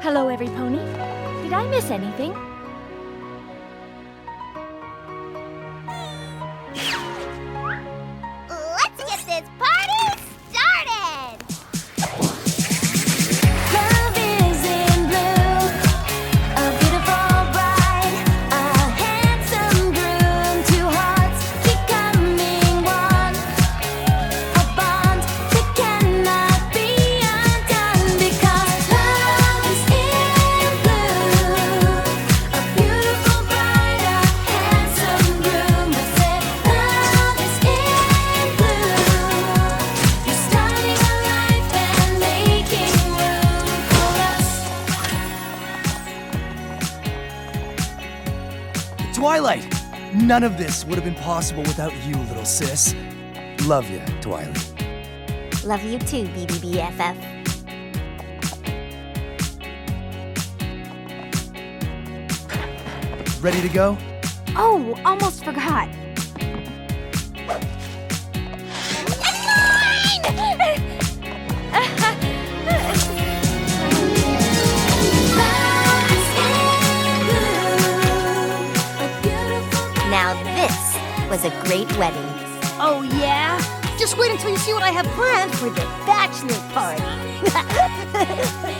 Hello, every pony. Did I miss anything? Let's get this party started! Love is in blue, a beautiful bride, a handsome groom, two hearts becoming one, a bond that cannot be undone because love is in blue, a beautiful bride, a handsome groom. I said love is in blue. You're starting a life and making room for us. Twilight! None of this would have been possible without you, little sis. Love you, Twilight. Love you too, BBBFF. Ready to go? Oh, almost forgot. Love is in blue, a beautiful Now this was a great wedding. Oh, yeah? Just wait until you see what I have planned for the bachelor party.